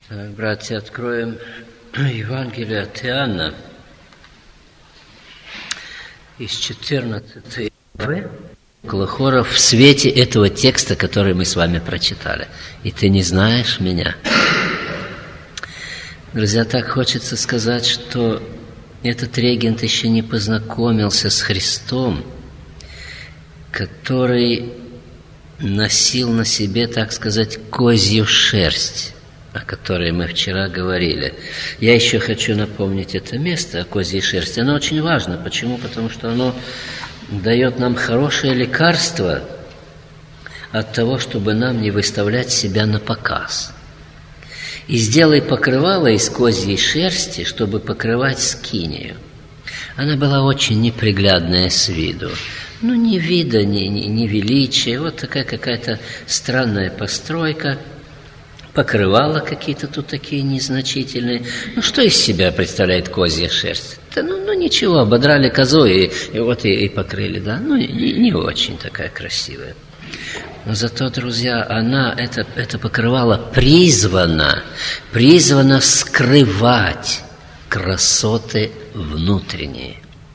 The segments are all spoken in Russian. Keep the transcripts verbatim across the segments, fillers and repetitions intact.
Так, братья, откроем Евангелие от Иоанна из четырнадцатой главы. Клохоров в свете этого текста, который мы с вами прочитали. И ты не знаешь меня. Друзья, так хочется сказать, что этот регент еще не познакомился с Христом, который носил на себе, так сказать, козью шерсть, о которой мы вчера говорили. Я еще хочу напомнить это место о козьей шерсти. Оно очень важно. Почему? Потому что оно дает нам хорошее лекарство от того, чтобы нам не выставлять себя на показ. И сделай покрывало из козьей шерсти, чтобы покрывать скинию. Она была очень неприглядная с виду. Ну, ни вида, ни, ни, ни величия. Вот такая какая-то странная постройка. Покрывала какие-то тут такие незначительные. Ну, что из себя представляет козья шерсть? Да, ну, ну, ничего, ободрали козу и, и вот и, и покрыли, да. Ну, не, не очень такая красивая. Но зато, друзья, она, это, это покрывало призвано, призвано скрывать красоты внутренние.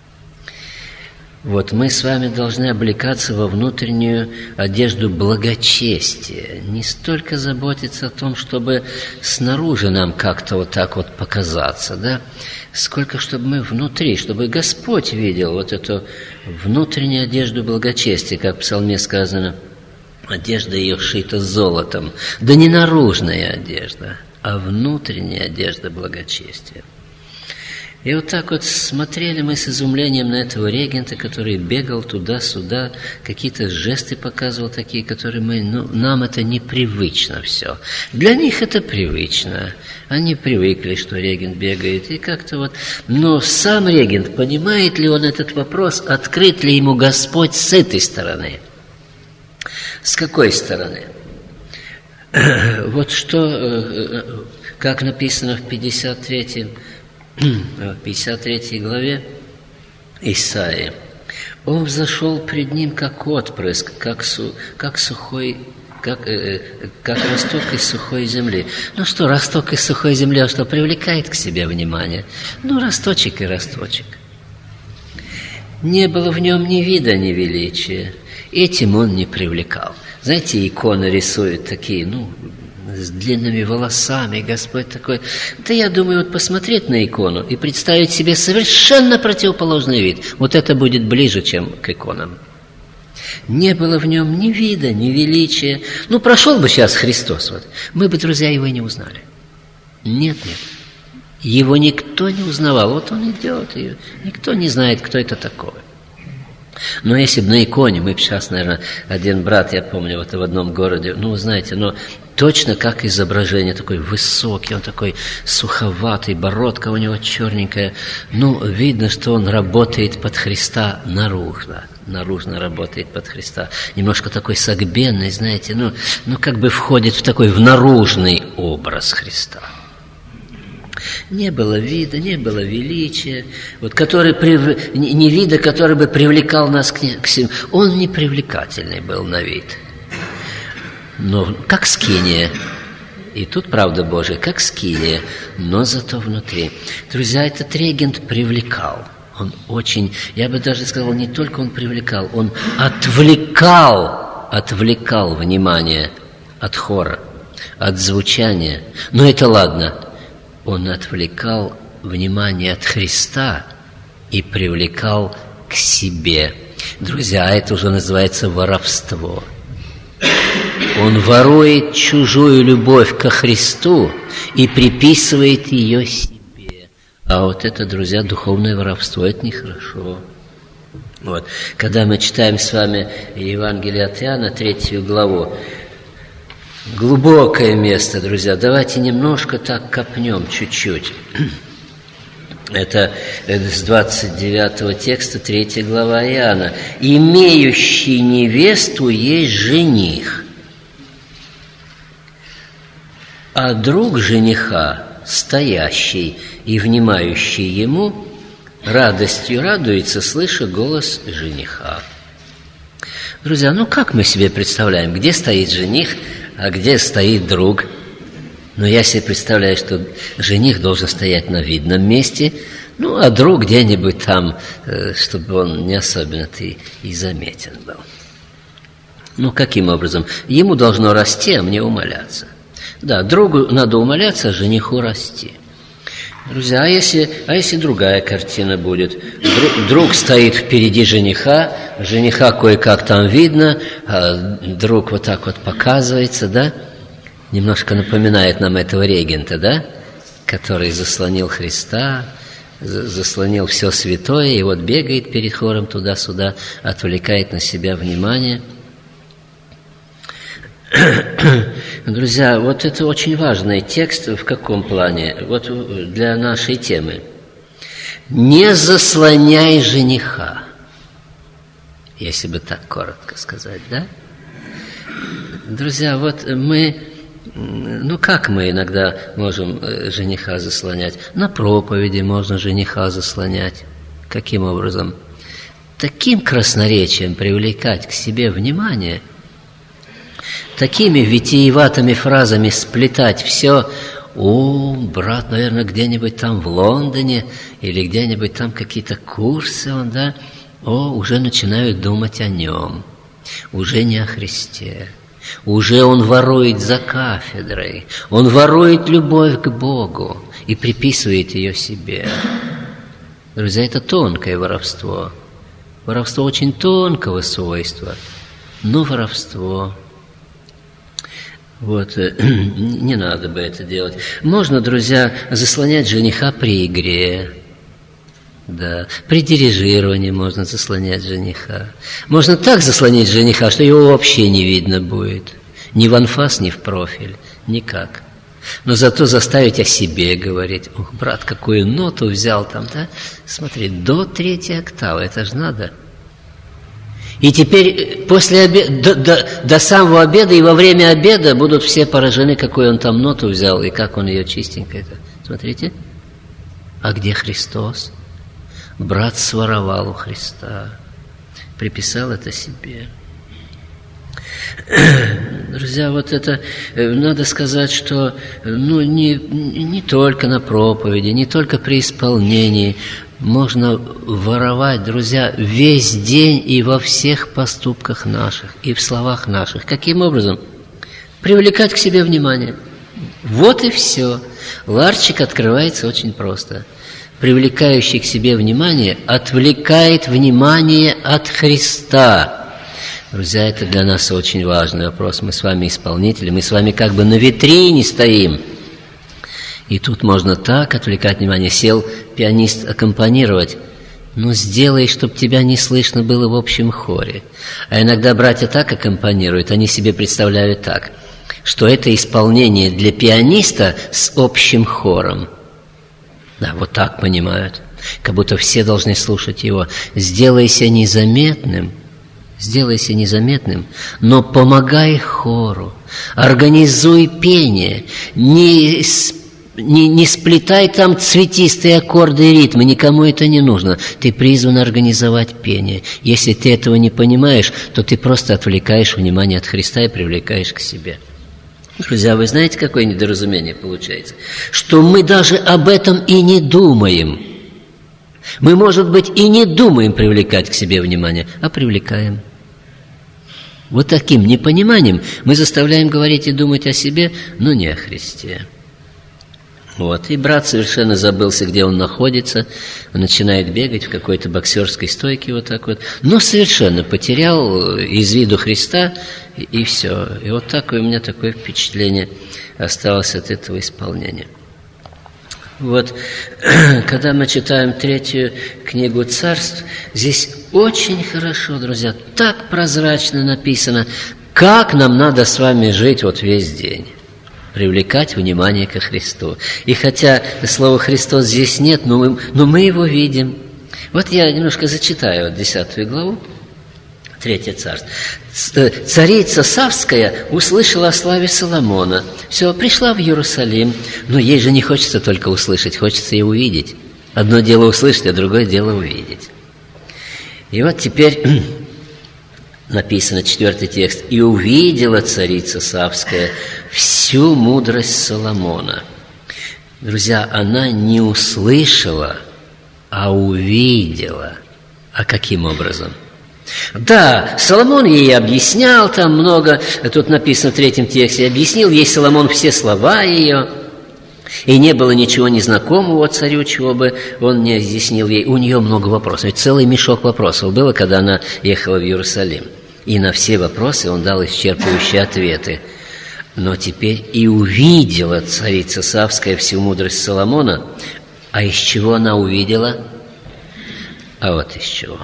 Вот мы с вами должны облекаться во внутреннюю одежду благочестия. Не столько заботиться о том, чтобы снаружи нам как-то вот так вот показаться, да, сколько чтобы мы внутри, чтобы Господь видел вот эту внутреннюю одежду благочестия, как в Псалме сказано, одежда ее шита золотом. Да не наружная одежда, а внутренняя одежда благочестия. И вот так вот смотрели мы с изумлением на этого регента, который бегал туда-сюда, какие-то жесты показывал такие, которые мы, ну, нам это непривычно все. Для них это привычно. Они привыкли, что регент бегает, и как-то вот... Но сам регент, понимает ли он этот вопрос, открыт ли ему Господь с этой стороны? С какой стороны? Вот что, как написано в пятьдесят третьей главе Исаии. Он взошел пред ним, как отпрыск, как, су, как сухой, как, э, как росток из сухой земли. Ну что, росток из сухой земли, а что, привлекает к себе внимание? Ну, росточек и росточек. Не было в нем ни вида, ни величия. Этим он не привлекал. Знаете, иконы рисуют такие, ну, с длинными волосами, Господь такой. Да я думаю, вот посмотреть на икону и представить себе совершенно противоположный вид. Вот это будет ближе, чем к иконам. Не было в нем ни вида, ни величия. Ну, прошел бы сейчас Христос, вот, мы бы, друзья, его и не узнали. Нет, нет. Его никто не узнавал. Вот он идет, и никто не знает, кто это такой. Но если бы на иконе, мы бы сейчас, наверное, один брат, я помню, вот в одном городе, ну, вы знаете, но точно как изображение, такой высокий, он такой суховатый, бородка у него черненькая. Ну, видно, что он работает под Христа наружно, наружно работает под Христа. Немножко такой согбенный, знаете, ну, ну как бы входит в такой в наружный образ Христа. Не было вида, не было величия, вот, который, не вида, который бы привлекал нас к, к себе. Он не привлекательный был на вид. Но как скиния. И тут правда Божия, как скиния, но зато внутри. Друзья, этот регент привлекал. Он очень, я бы даже сказал, не только он привлекал, он отвлекал, отвлекал внимание от хора, от звучания. Но это ладно. Он отвлекал внимание от Христа и привлекал к себе. Друзья, это уже называется воровство. Он ворует чужую любовь ко Христу и приписывает ее себе. А вот это, друзья, духовное воровство, это нехорошо. Вот. Когда мы читаем с вами Евангелие от Иоанна, третью главу, глубокое место, друзья. Давайте немножко так копнем, чуть-чуть. Это с двадцать девятого текста, третья глава Иоанна. «Имеющий невесту есть жених, а друг жениха, стоящий и внимающий ему, радостью радуется, слыша голос жениха». Друзья, ну как мы себе представляем, где стоит жених, а где стоит друг? Но я себе представляю, что жених должен стоять на видном месте, ну, а друг где-нибудь там, чтобы он не особенно-то и, и заметен был. Ну, каким образом? Ему должно расти, а мне умаляться. Да, другу надо умаляться, а жениху расти. Друзья, а если, а если другая картина будет? Друг, друг стоит впереди жениха, жениха кое-как там видно, а друг вот так вот показывается, да? Немножко напоминает нам этого регента, да? Который заслонил Христа, заслонил все святое, и вот бегает перед хором туда-сюда, отвлекает на себя внимание. Друзья, вот это очень важный текст. В каком плане? Вот для нашей темы. Не заслоняй жениха, если бы так коротко сказать, да? Друзья, вот мы, ну как мы иногда можем жениха заслонять? На проповеди можно жениха заслонять. Каким образом? Таким красноречием привлекать к себе внимание, такими витиеватыми фразами сплетать все. О, брат, наверное, где-нибудь там в Лондоне или где-нибудь там какие-то курсы, он, да? О, уже начинают думать о нем, уже не о Христе. Уже он ворует за кафедрой, он ворует любовь к Богу и приписывает ее себе. Друзья, это тонкое воровство. Воровство очень тонкого свойства, но воровство. Вот, не надо бы это делать. Можно, друзья, заслонять жениха при игре. Да, при дирижировании можно заслонять жениха. Можно так заслонить жениха, что его вообще не видно будет. Ни в анфас, ни в профиль. Никак. Но зато заставить о себе говорить. Ух, брат, какую ноту взял там, да? Смотри, до третьей октавы, это же надо. И теперь после обеда, до, до, до самого обеда и во время обеда будут все поражены, какую он там ноту взял и как он ее чистенько это. Смотрите. А где Христос? Брат своровал у Христа, приписал это себе. Друзья, вот это, надо сказать, что ну, не, не только на проповеди, не только при исполнении можно воровать, друзья, весь день и во всех поступках наших, и в словах наших. Каким образом? Привлекать к себе внимание. Вот и все. Ларчик открывается очень просто. Привлекающий к себе внимание отвлекает внимание от Христа. Друзья, это для нас очень важный вопрос. Мы с вами исполнители, мы с вами как бы на витрине стоим. И тут можно так отвлекать внимание. Сел пианист аккомпанировать. Ну, сделай, чтобы тебя не слышно было в общем хоре. А иногда братья так аккомпанируют, они себе представляют так, что это исполнение для пианиста с общим хором. Да, вот так понимают, как будто все должны слушать его. Сделайся незаметным, сделайся незаметным, но помогай хору, организуй пение, не, не, не сплетай там цветистые аккорды и ритмы, никому это не нужно. Ты призван организовать пение. Если ты этого не понимаешь, то ты просто отвлекаешь внимание от Христа и привлекаешь к себе. Друзья, вы знаете, какое недоразумение получается? Что мы даже об этом и не думаем. Мы, может быть, и не думаем привлекать к себе внимание, а привлекаем. Вот таким непониманием мы заставляем говорить и думать о себе, но не о Христе. Вот. И брат совершенно забылся, где он находится, он начинает бегать в какой-то боксерской стойке вот так вот, но совершенно потерял из виду Христа, и, и все. И вот такое у меня такое впечатление осталось от этого исполнения. Вот, когда мы читаем третью книгу Царств, здесь очень хорошо, друзья, так прозрачно написано, как нам надо с вами жить вот весь день. Привлекать внимание ко Христу. И хотя слова «Христос» здесь нет, но мы, но мы его видим. Вот я немножко зачитаю вот десятую главу, Третье царство. Царица Савская услышала о славе Соломона. Все, пришла в Иерусалим, но ей же не хочется только услышать, хочется и увидеть. Одно дело услышать, а другое дело увидеть. И вот теперь написано, четвертый текст, «И увидела царица Савская всю мудрость Соломона». Друзья, она не услышала, а увидела. А каким образом? Да, Соломон ей объяснял там много, тут написано в третьем тексте, объяснил ей Соломон все слова ее, и не было ничего незнакомого царю, чего бы он не объяснил ей. У нее много вопросов, ведь целый мешок вопросов было, когда она ехала в Иерусалим. И на все вопросы он дал исчерпывающие ответы. Но теперь и увидела царица Савская всю мудрость Соломона. А из чего она увидела? А вот из чего.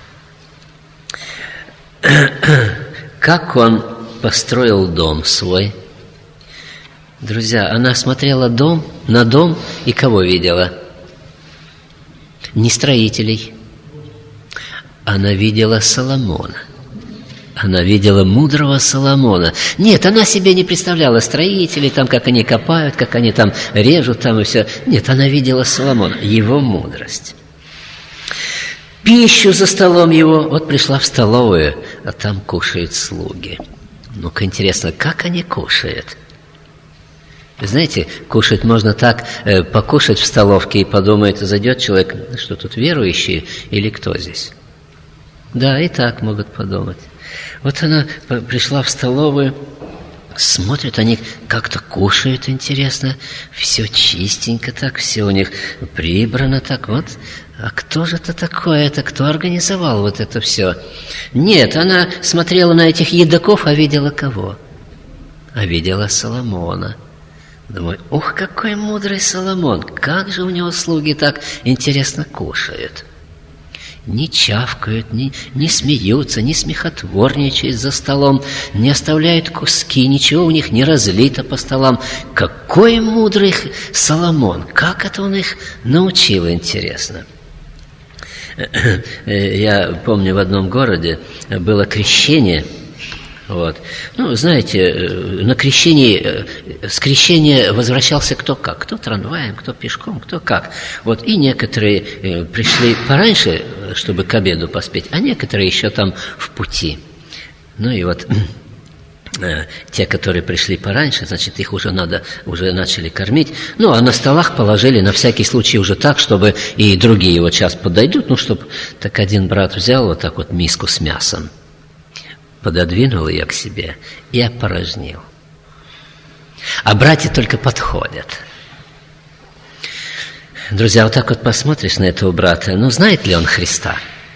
Как он построил дом свой. Друзья, она смотрела дом, на дом и кого видела? Не строителей. Она видела Соломона. Она видела мудрого Соломона. Нет, она себе не представляла строителей, там, как они копают, как они там режут, там и все. Нет, она видела Соломона, его мудрость. Пищу за столом его. Вот пришла в столовую, а там кушают слуги. Ну-ка, интересно, как они кушают? Знаете, кушать можно так, э, покушать в столовке и подумает, зайдет человек, что тут верующий или кто здесь? Да, и так могут подумать. Вот она пришла в столовую, смотрят, они как-то кушают, интересно, все чистенько так, все у них прибрано так, вот. А кто же это такое, это кто организовал вот это все? Нет, она смотрела на этих едоков, а видела кого? А видела Соломона. Думаю, ух, какой мудрый Соломон, как же у него слуги так интересно кушают. Не чавкают, не, не смеются, не смехотворничают за столом, не оставляют куски, ничего у них не разлито по столам. Какой мудрый Соломон! Как это он их научил, интересно? Я помню, в одном городе было крещение. Вот. Ну, знаете, на крещении, с крещения возвращался кто как, кто трамваем, кто пешком, кто как. Вот. И некоторые пришли пораньше, чтобы к обеду поспеть, а некоторые еще там в пути. Ну и вот те, которые пришли пораньше, значит, их уже надо, уже начали кормить. Ну, а на столах положили на всякий случай уже так, чтобы и другие вот сейчас подойдут, ну, чтобы так один брат взял вот так вот миску с мясом, пододвинул ее к себе и опорожнил. А братья только подходят. Друзья, вот так вот посмотришь на этого брата, ну, знает ли он Христа?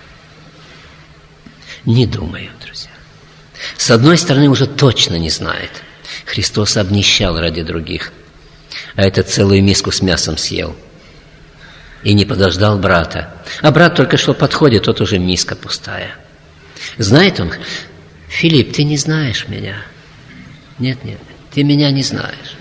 Не думаю, друзья. С одной стороны, уже точно не знает. Христос обнищал ради других, а этот целую миску с мясом съел. И не подождал брата. А брат только что подходит, тот уже миска пустая. Знает он? Филипп, ты не знаешь меня. Нет, нет, ты меня не знаешь.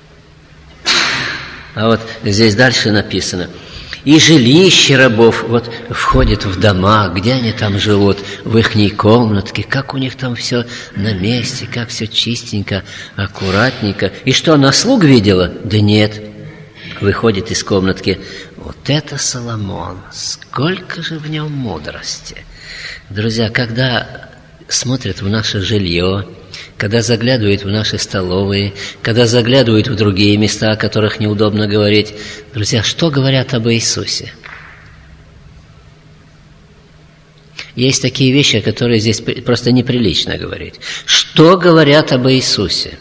А вот здесь дальше написано. И жилище рабов вот входит в дома, где они там живут, в ихней комнатке, как у них там все на месте, как все чистенько, аккуратненько. И что, она слуг видела? Да нет. Выходит из комнатки. Вот это Соломон, сколько же в нем мудрости. Друзья, когда смотрят в наше жилье, когда заглядывают в наши столовые, когда заглядывают в другие места, о которых неудобно говорить. Друзья, что говорят об Иисусе? Есть такие вещи, о которых здесь просто неприлично говорить. Что говорят об Иисусе?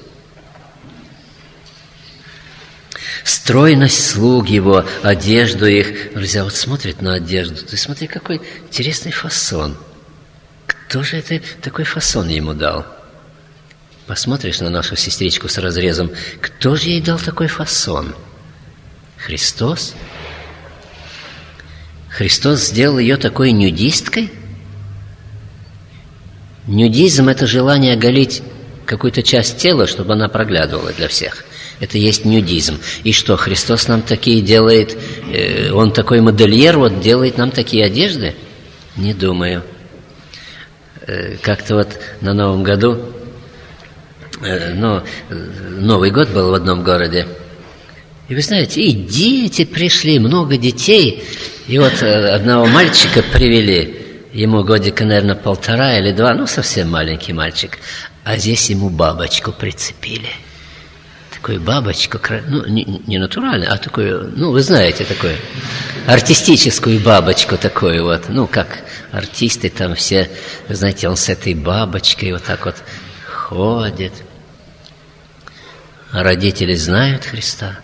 Стройность слуг его, одежду их. Друзья, вот смотрят на одежду. Ты смотри, какой интересный фасон. Кто же это такой фасон ему дал? Посмотришь на нашу сестричку с разрезом. Кто же ей дал такой фасон? Христос? Христос сделал ее такой нюдисткой? Нюдизм – это желание оголить какую-то часть тела, чтобы она проглядывала для всех. Это есть нюдизм. И что, Христос нам такие делает, э, Он такой модельер, вот делает нам такие одежды? Не думаю. Э, как-то вот на Новом году, э, ну, Новый год был в одном городе, и вы знаете, и дети пришли, много детей, и вот э, одного мальчика привели. ему годика, наверное, полтора или два, ну, совсем маленький мальчик. А здесь ему бабочку прицепили. Такую бабочку, ну, не, не натуральную, а такую, ну, вы знаете, такую артистическую бабочку такую вот. Ну, как артисты там все, знаете, он с этой бабочкой вот так вот ходит. А родители знают Христа.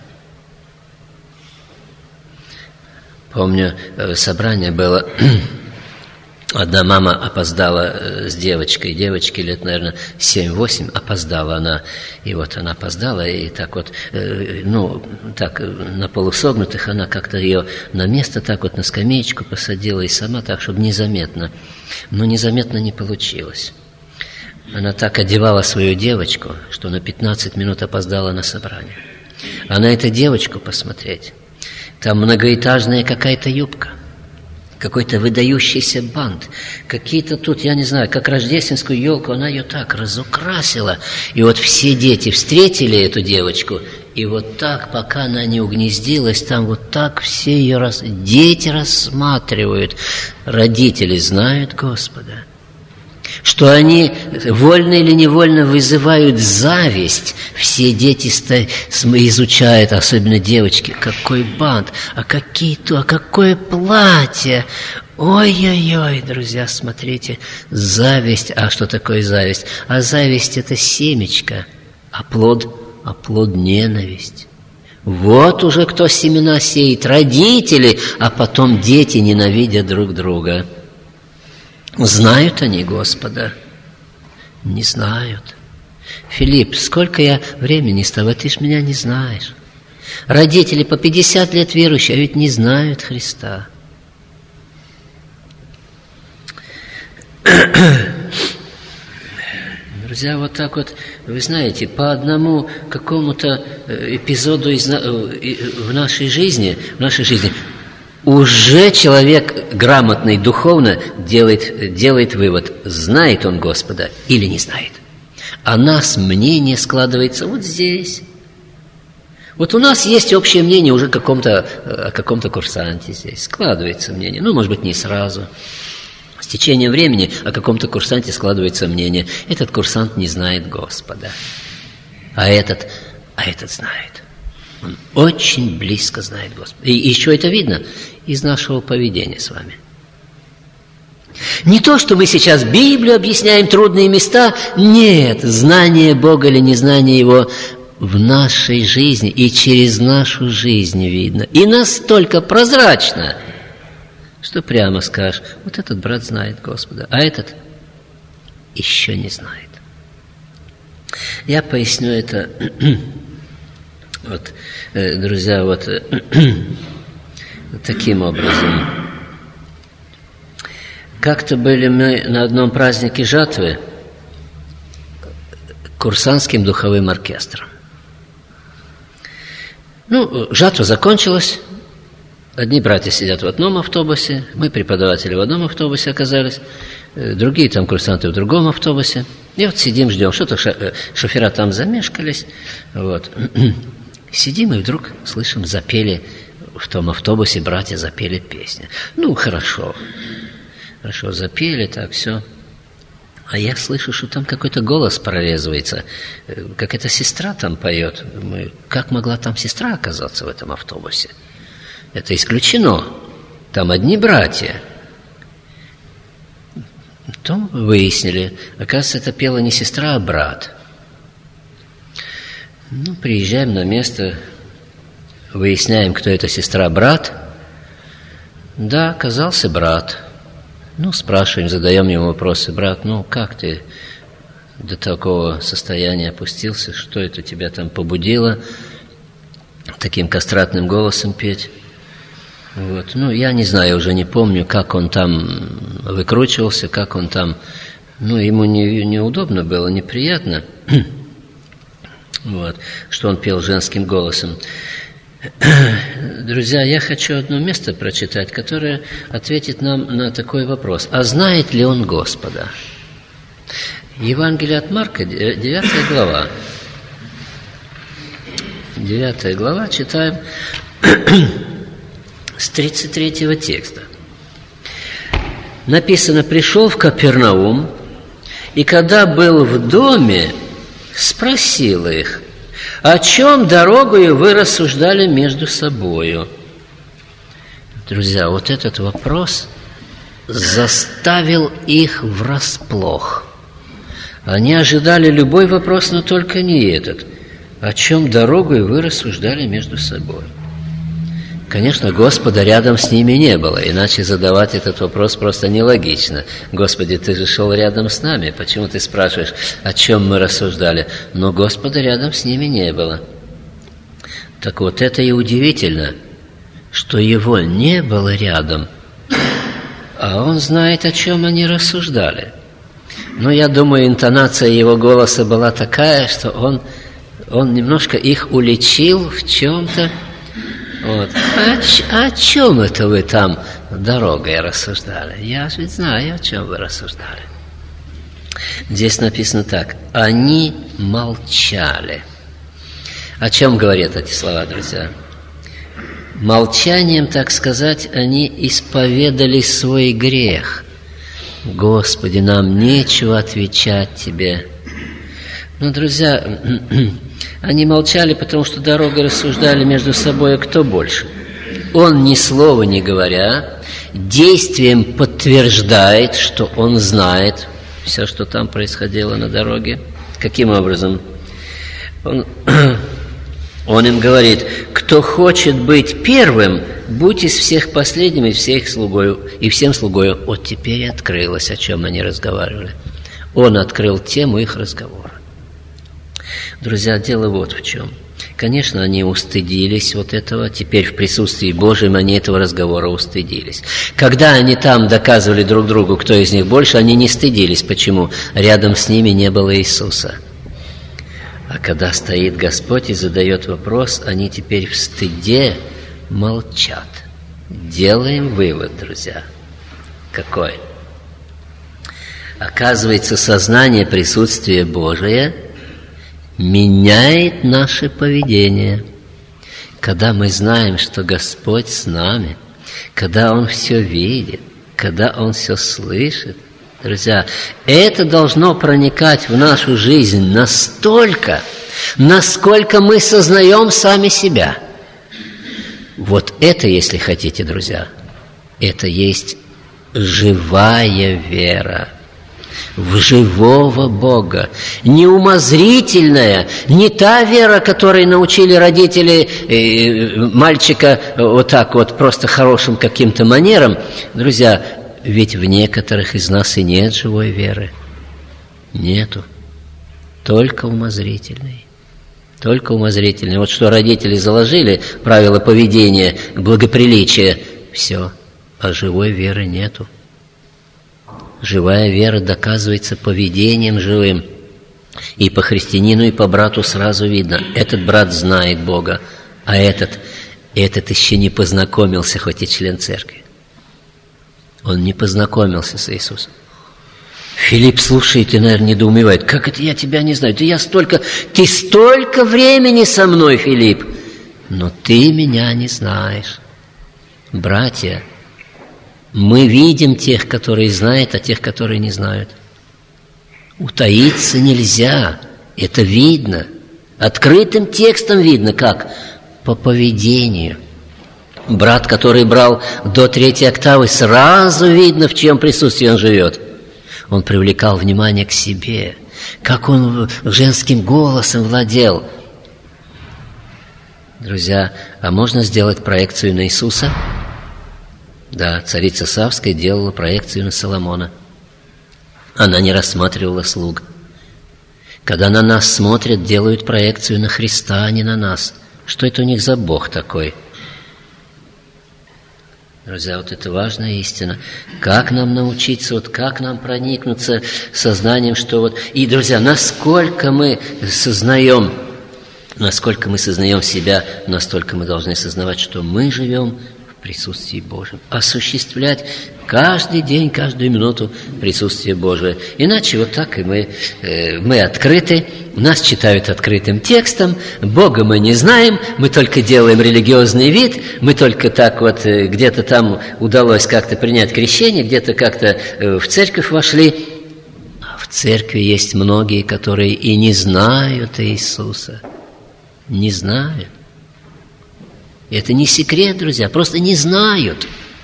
Помню, собрание было, одна мама опоздала с девочкой, девочке лет, наверное, семь-восемь, опоздала она, и вот она опоздала, и так вот, ну, так, на полусогнутых она как-то ее на место так вот на скамеечку посадила, и сама так, чтобы незаметно, но незаметно не получилось. Она так одевала свою девочку, что на пятнадцать минут опоздала на собрание. А на эту девочку посмотреть, там многоэтажная какая-то юбка, какой-то выдающийся бант, какие-то тут, я не знаю, как рождественскую елку, она ее так разукрасила. И вот все дети встретили эту девочку, и вот так, пока она не угнездилась, там вот так все ее рас... дети рассматривают. Родители знают Господа, что они вольно или невольно вызывают зависть. Все дети изучают, особенно девочки, какой бант, а какие то, а какое платье. Ой-ой-ой, друзья, смотрите, зависть. А что такое зависть? А зависть – это семечко, а плод, а плод – ненависть. Вот уже кто семена сеет, родители, а потом дети ненавидят друг друга. Знают они Господа? Не знают. Филипп, сколько я времени с тобой, ты ж меня не знаешь. Родители по пятьдесят лет верующие, а ведь не знают Христа. Друзья, вот так вот, вы знаете, по одному какому-то эпизоду из, в нашей жизни, в нашей жизни уже человек грамотный духовно делает, делает вывод, знает он Господа или не знает. А нас мнение складывается вот здесь. Вот у нас есть общее мнение уже о каком-то, о каком-то курсанте здесь. Складывается мнение. Ну, может быть, не сразу. С течением времени о каком-то курсанте складывается мнение. Этот курсант не знает Господа. А этот, а этот знает. Он очень близко знает Господа. И еще это видно из нашего поведения с вами. Не то, что мы сейчас Библию объясняем, трудные места. Нет, знание Бога или незнание Его в нашей жизни и через нашу жизнь видно. И настолько прозрачно, что прямо скажешь, вот этот брат знает Господа, а этот еще не знает. Я поясню это, вот, друзья, вот таким образом. Как-то были мы на одном празднике жатвы курсантским духовым оркестром. Ну, жатва закончилась. Одни братья сидят в одном автобусе, мы, преподаватели, в одном автобусе оказались, другие там курсанты в другом автобусе. И вот сидим, ждем. Что-то шофера там замешкались. Вот. Сидим, и вдруг слышим, запели в том автобусе, братья запели песню. Ну, хорошо. Хорошо, запели, так, все. А я слышу, что там какой-то голос прорезывается. Какая-то сестра там поет. Думаю, как могла там сестра оказаться в этом автобусе? Это исключено. Там одни братья. Потом выяснили, оказывается, это пела не сестра, а брат. Ну, приезжаем на место, выясняем, кто это сестра, брат. Да, оказался брат. Ну, спрашиваем, задаем ему вопросы. Брат, ну, как ты до такого состояния опустился? Что это тебя там побудило таким кастратным голосом петь? Вот. Ну, я не знаю, уже не помню, как он там выкручивался, как он там... Ну, ему не, неудобно было, неприятно, вот, что он пел женским голосом. Друзья, я хочу одно место прочитать, которое ответит нам на такой вопрос. А знает ли он Господа? Евангелие от Марка, девятая глава. девятая глава, читаем с тридцать третьего текста. написано, пришел в Капернаум, и когда был в доме, спросил их, о чем дорогою вы рассуждали между собою? Друзья, вот этот вопрос заставил их врасплох. Они ожидали любой вопрос, но только не этот. О чем дорогою вы рассуждали между собой? Конечно, Господа рядом с ними не было, иначе задавать этот вопрос просто нелогично. Господи, Ты же шел рядом с нами, почему Ты спрашиваешь, о чем мы рассуждали? Но Господа рядом с ними не было. Так вот, это и удивительно, что Его не было рядом, а Он знает, о чем они рассуждали. Но я думаю, интонация Его голоса была такая, что Он, он немножко их уличил в чем-то. Вот. А о чем это вы там дорогой рассуждали? Я же знаю, о чем вы рассуждали. Здесь написано так. Они молчали. О чем говорят эти слова, друзья? Молчанием, так сказать, они исповедали свой грех. Господи, нам нечего отвечать Тебе. Ну, друзья, они молчали, потому что дорогой рассуждали между собой, кто больше. Он, ни слова не говоря, действием подтверждает, что он знает все, что там происходило на дороге. Каким образом? Он, он им говорит, кто хочет быть первым, будь из всех последним и всех слугою, и всем слугою. Вот теперь и открылось, о чем они разговаривали. Он открыл тему их разговора. Друзья, дело вот в чем. Конечно, они устыдились вот этого. Теперь в присутствии Божьем они этого разговора устыдились. Когда они там доказывали друг другу, кто из них больше, они не стыдились. Почему? Рядом с ними не было Иисуса. А когда стоит Господь и задает вопрос, они теперь в стыде молчат. Делаем вывод, друзья. Какой? Оказывается, сознание присутствия Божия меняет наше поведение. Когда мы знаем, что Господь с нами, когда Он все видит, когда Он все слышит, друзья, это должно проникать в нашу жизнь настолько, насколько мы сознаем сами себя. Вот это, если хотите, друзья, это есть живая вера в живого Бога. Не умозрительная, не та вера, которой научили родители э, мальчика вот так вот, просто хорошим каким-то манерам. Друзья, ведь в некоторых из нас и нет живой веры. Нету. Только умозрительной. Только умозрительной. Вот что родители заложили, правила поведения, благоприличия, все. А живой веры нету. Живая вера доказывается поведением живым. И по христианину, и по брату сразу видно. Этот брат знает Бога, а этот, этот еще не познакомился, хоть и член церкви. Он не познакомился с Иисусом. Филипп слушает и, наверное, недоумевает. Как это я тебя не знаю? Ты, я столько, ты столько времени со мной, Филипп, но ты меня не знаешь. Братья, мы видим тех, которые знают, а тех, которые не знают. Утаиться нельзя. Это видно. Открытым текстом видно. Как? По поведению. Брат, который брал до третьей октавы, сразу видно, в чьем присутствии он живет. Он привлекал внимание к себе. Как он женским голосом владел. Друзья, а можно сделать проекцию на Иисуса? Да, царица Савская делала проекцию на Соломона. Она не рассматривала слуг. Когда на нас смотрят, делают проекцию на Христа, а не на нас. Что это у них за Бог такой? Друзья, вот это важная истина. Как нам научиться, вот как нам проникнуться сознанием, что вот... И, друзья, насколько мы сознаем, насколько мы сознаем себя, настолько мы должны сознавать, что мы живем в присутствии Божьем. Осуществлять Каждый день, каждую минуту присутствие Божие. Иначе вот так и мы, э, мы открыты, нас читают открытым текстом, Бога мы не знаем, мы только делаем религиозный вид, мы только так вот э, где-то там удалось как-то принять крещение, где-то как-то э, в церковь вошли. А в церкви есть многие, которые и не знают Иисуса. Не знают. Это не секрет, друзья, просто не знают.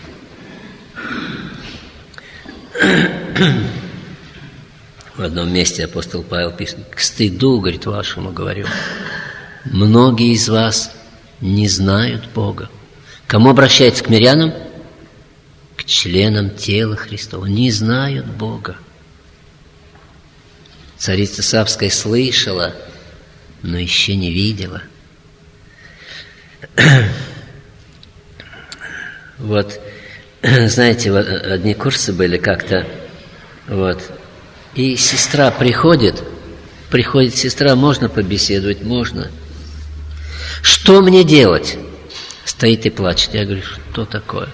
В одном месте апостол Павел пишет: «К стыду, говорит, вашему говорю, многие из вас не знают Бога». Кому обращается? К мирянам? К членам тела Христова. Не знают Бога. Царица Савская слышала, но еще не видела. Вот, знаете, вот одни курсы были как-то, вот, и сестра приходит, приходит сестра, можно побеседовать, можно. Что мне делать? Стоит и плачет. Я говорю, что такое?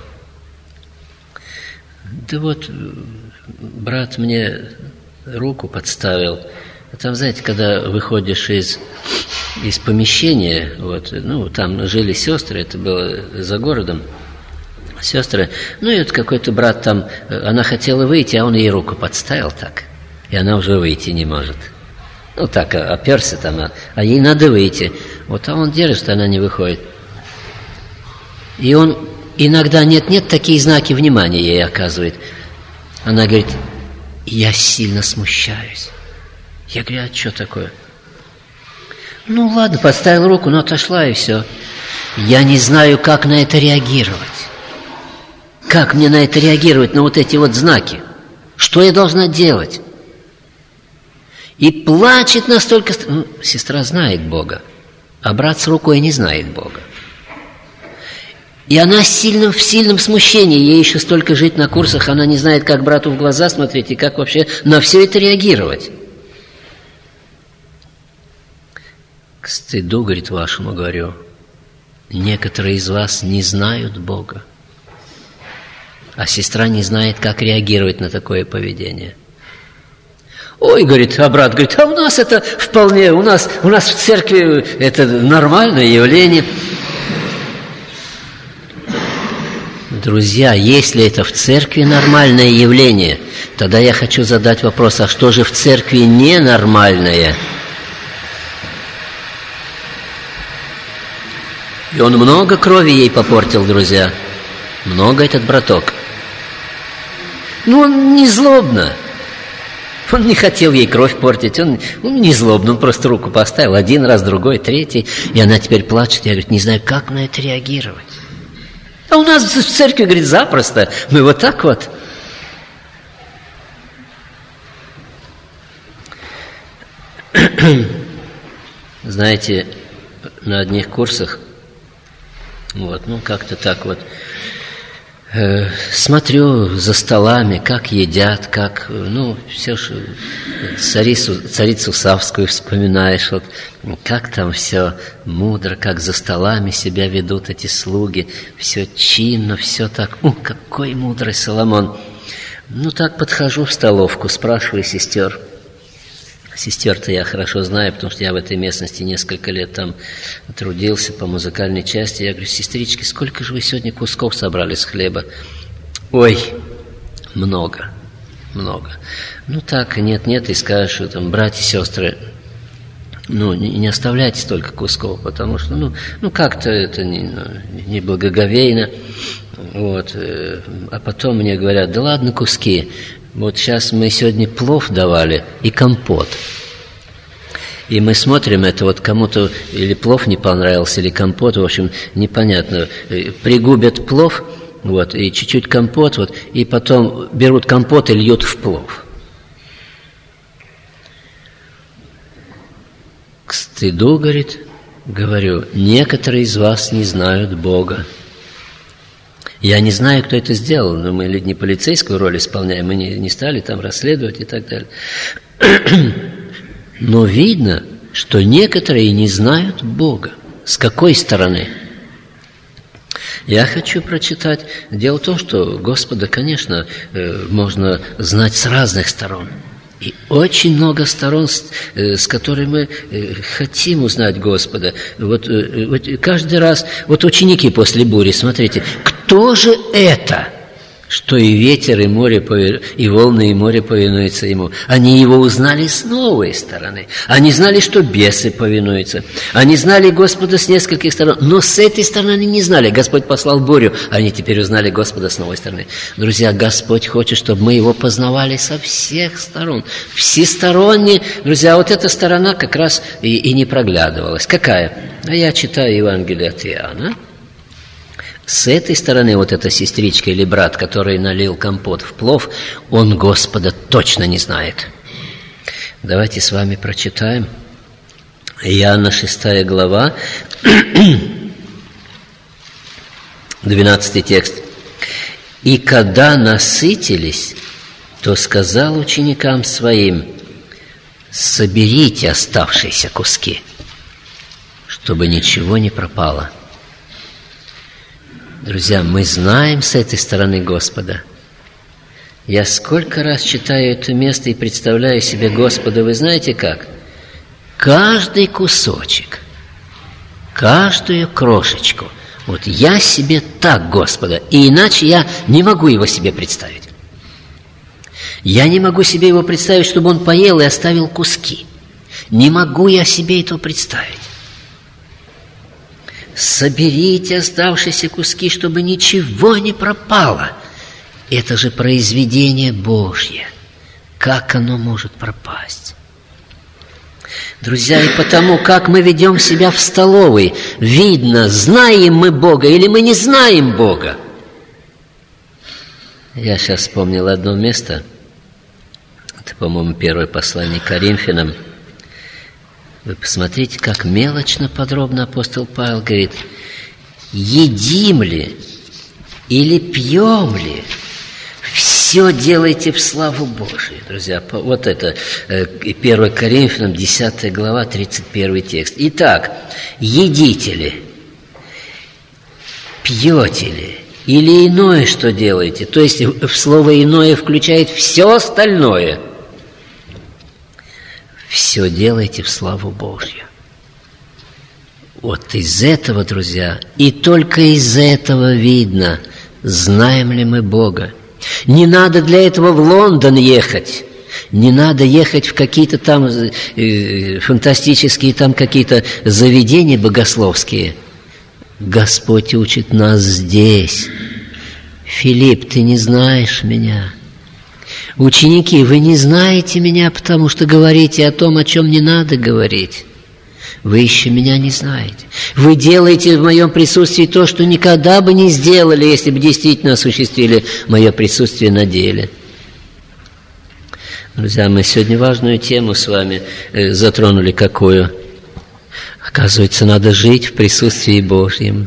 Да вот, брат мне руку подставил. Там, знаете, когда выходишь из, из помещения, вот, ну, там жили сестры, это было за городом, сестры, ну, и вот какой-то брат там, она хотела выйти, а он ей руку подставил так, и она уже выйти не может. Ну, так, оперся там, а, а ей надо выйти. Вот, а он держит, она не выходит. И он иногда нет-нет, такие знаки внимания ей оказывает. Она говорит, я сильно смущаюсь. Я говорю, а что такое? Ну, ладно, подставил руку, но отошла, и все. Я не знаю, как на это реагировать. Как мне на это реагировать, на вот эти вот знаки? Что я должна делать? И плачет настолько... Ну, сестра знает Бога, а брат с рукой не знает Бога. И она сильно, в сильном смущении. Ей еще столько жить на курсах, она не знает, как брату в глаза смотреть и как вообще на все это реагировать. К стыду, говорит, вашему говорю, некоторые из вас не знают Бога. А сестра не знает, как реагировать на такое поведение. Ой, говорит, а брат говорит, а у нас это вполне, у нас, у нас в церкви это нормальное явление. Друзья, если это в церкви нормальное явление, тогда я хочу задать вопрос, а что же в церкви ненормальное? И он много крови ей попортил, друзья. Много этот браток. Ну, он не злобно. Он не хотел ей кровь портить. Он, он не злобно, он просто руку поставил. Один раз, другой, третий. И она теперь плачет. Я, говорит, не знаю, как на это реагировать. А у нас в церкви, говорит, запросто. Мы вот так вот. Знаете, на одних курсах вот, ну, как-то так вот э, смотрю за столами, как едят, как, ну, все ж царицу, царицу Савскую вспоминаешь, вот, как там все мудро, как за столами себя ведут эти слуги, все чинно, все так, у, какой мудрый Соломон. Ну, так подхожу в столовку, спрашиваю сестер. Сестер-то я хорошо знаю, потому что я в этой местности несколько лет там трудился по музыкальной части. Я говорю, сестрички, сколько же вы сегодня кусков собрали с хлеба? Ой, много, много. Ну так, нет-нет, и скажешь, что там, братья и сестры, ну, не, не оставляйте столько кусков, потому что, ну, ну как-то это не, ну, не благоговейно. Вот. А потом мне говорят, да ладно куски. Вот сейчас мы сегодня плов давали и компот. И мы смотрим, это вот кому-то или плов не понравился, или компот, в общем, непонятно. Пригубят плов, вот, и чуть-чуть компот, вот, и потом берут компот и льют в плов. К стыду, говорит, говорю, некоторые из вас не знают Бога. Я не знаю, кто это сделал, но мы не полицейскую роль исполняем, мы не, не стали там расследовать и так далее. Но видно, что некоторые не знают Бога. С какой стороны? Я хочу прочитать. Дело в том, что Господа, конечно, можно знать с разных сторон. И очень много сторон, с которыми мы хотим узнать Господа. Вот, вот каждый раз, вот ученики после бури, смотрите, кто же это? Что и ветер, и море, и волны, и море повинуются ему. Они его узнали с новой стороны. Они знали, что бесы повинуются. Они знали Господа с нескольких сторон. Но с этой стороны они не знали. Господь послал бурю. Они теперь узнали Господа с новой стороны. Друзья, Господь хочет, чтобы мы его познавали со всех сторон. Всесторонне. Друзья, вот эта сторона как раз и, и не проглядывалась. Какая? А я читаю Евангелие от Иоанна. С этой стороны вот эта сестричка или брат, который налил компот в плов, он Господа точно не знает. Давайте с вами прочитаем. Иоанна шестая глава, двенадцатый текст. «И когда насытились, то сказал ученикам своим: соберите оставшиеся куски, чтобы ничего не пропало». Друзья, мы знаем с этой стороны Господа. Я сколько раз читаю это место и представляю себе Господа, вы знаете как? Каждый кусочек, каждую крошечку. Вот я себе так Господа, и иначе я не могу его себе представить. Я не могу себе его представить, чтобы он поел и оставил куски. Не могу я себе этого представить. Соберите оставшиеся куски, чтобы ничего не пропало. Это же произведение Божье. Как оно может пропасть? Друзья, и потому, как мы ведем себя в столовой, видно, знаем мы Бога или мы не знаем Бога. Я сейчас вспомнил одно место. Это, по-моему, первое послание к Коринфянам. Вы посмотрите, как мелочно, подробно апостол Павел говорит: едим ли или пьем ли, все делайте в славу Божию. Друзья, вот это первое Коринфянам, десятая глава, тридцать первый текст. Итак, едите ли, пьете ли, или иное что делаете, то есть в слово «иное» включает все остальное. Все делайте в славу Божью. Вот из этого, друзья, и только из этого видно, знаем ли мы Бога. Не надо для этого в Лондон ехать. Не надо ехать в какие-то там э, фантастические там какие-то заведения богословские. Господь учит нас здесь. Филипп, ты не знаешь меня. Ученики, вы не знаете меня, потому что говорите о том, о чем не надо говорить. Вы еще меня не знаете. Вы делаете в моем присутствии то, что никогда бы не сделали, если бы действительно осуществили мое присутствие на деле. Друзья, мы сегодня важную тему с вами затронули. Какую? Оказывается, надо жить в присутствии Божьем.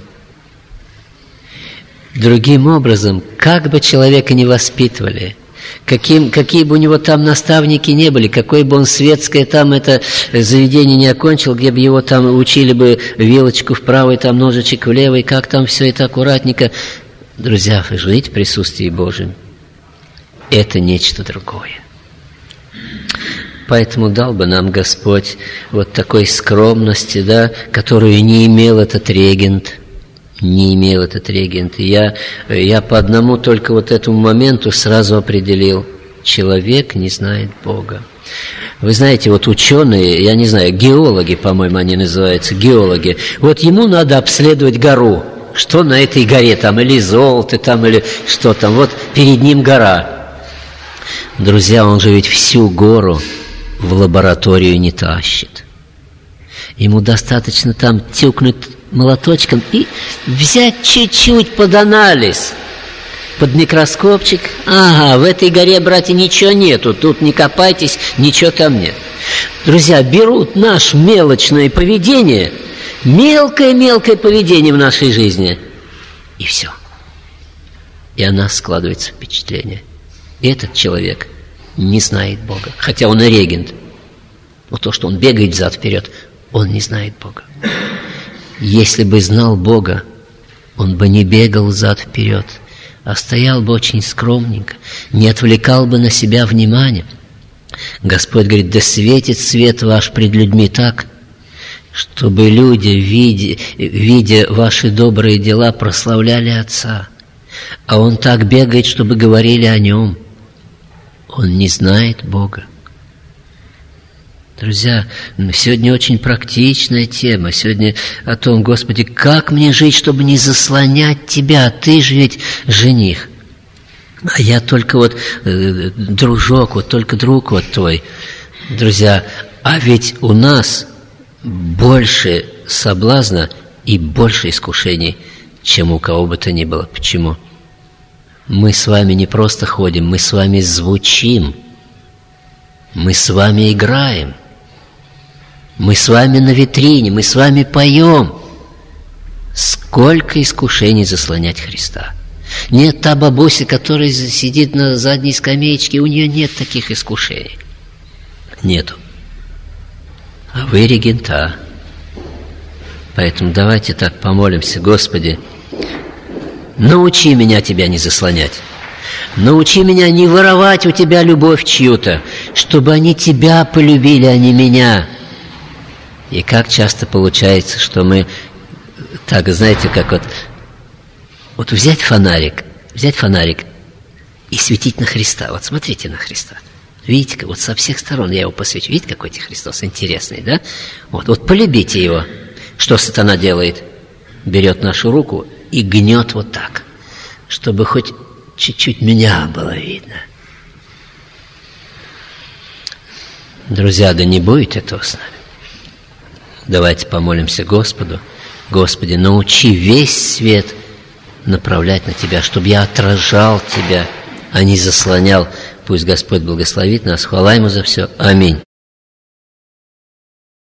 Другим образом, как бы человека ни воспитывали, Каким, какие бы у него там наставники не были, какое бы он светское там это заведение не окончил, где бы его там учили бы вилочку вправо и там ножичек влево, и как там все это аккуратненько. Друзья, жить в присутствии Божьем – это нечто другое. Поэтому дал бы нам Господь вот такой скромности, да, которую не имел этот регент. Не имел этот регент. И я, я по одному только вот этому моменту сразу определил: человек не знает Бога. Вы знаете, вот ученые, я не знаю, геологи, по-моему, они называются, геологи. Вот ему надо обследовать гору. Что на этой горе там, или золото там, или что там. Вот перед ним гора. Друзья, он же ведь всю гору в лабораторию не тащит. Ему достаточно там тюкнуть молоточком и взять чуть-чуть под анализ, под микроскопчик. Ага, в этой горе, братья, ничего нету, тут не копайтесь, ничего там нет. Друзья, берут наше мелочное поведение, мелкое-мелкое поведение в нашей жизни, и все. И о нас складывается впечатление: этот человек не знает Бога, хотя он и регент. Но то, что он бегает взад-вперед, он не знает Бога. Если бы знал Бога, он бы не бегал взад-вперед, а стоял бы очень скромненько, не отвлекал бы на себя внимание. Господь говорит: да светит свет ваш пред людьми так, чтобы люди, видя, видя ваши добрые дела, прославляли Отца. А Он так бегает, чтобы говорили о Нем. Он не знает Бога. Друзья, сегодня очень практичная тема. Сегодня о том: Господи, как мне жить, чтобы не заслонять Тебя? Ты же ведь жених. А я только вот э, дружок, вот только друг вот Твой. Друзья, а ведь у нас больше соблазна и больше искушений, чем у кого бы то ни было. Почему? Мы с вами не просто ходим, мы с вами звучим, мы с вами играем, мы с вами на витрине, мы с вами поем. Сколько искушений заслонять Христа! Нет, та бабуся, которая сидит на задней скамеечке, у нее нет таких искушений. Нету. А вы регента. Поэтому давайте так помолимся: Господи, научи меня Тебя не заслонять. Научи меня не воровать у Тебя любовь чью-то, чтобы они Тебя полюбили, а не меня. И как часто получается, что мы так, знаете, как вот Вот взять фонарик, взять фонарик и светить на Христа. Вот смотрите на Христа. Видите, вот со всех сторон я его посвечу. Видите, какой Христос интересный, да? Вот, вот полюбите его. Что сатана делает? Берет нашу руку и гнет вот так, чтобы хоть чуть-чуть меня было видно. Друзья, да не будет этого с нами. Давайте помолимся Господу. Господи, научи весь свет направлять на Тебя, чтобы я отражал Тебя, а не заслонял. Пусть Господь благословит нас. Хвала Ему за все. Аминь.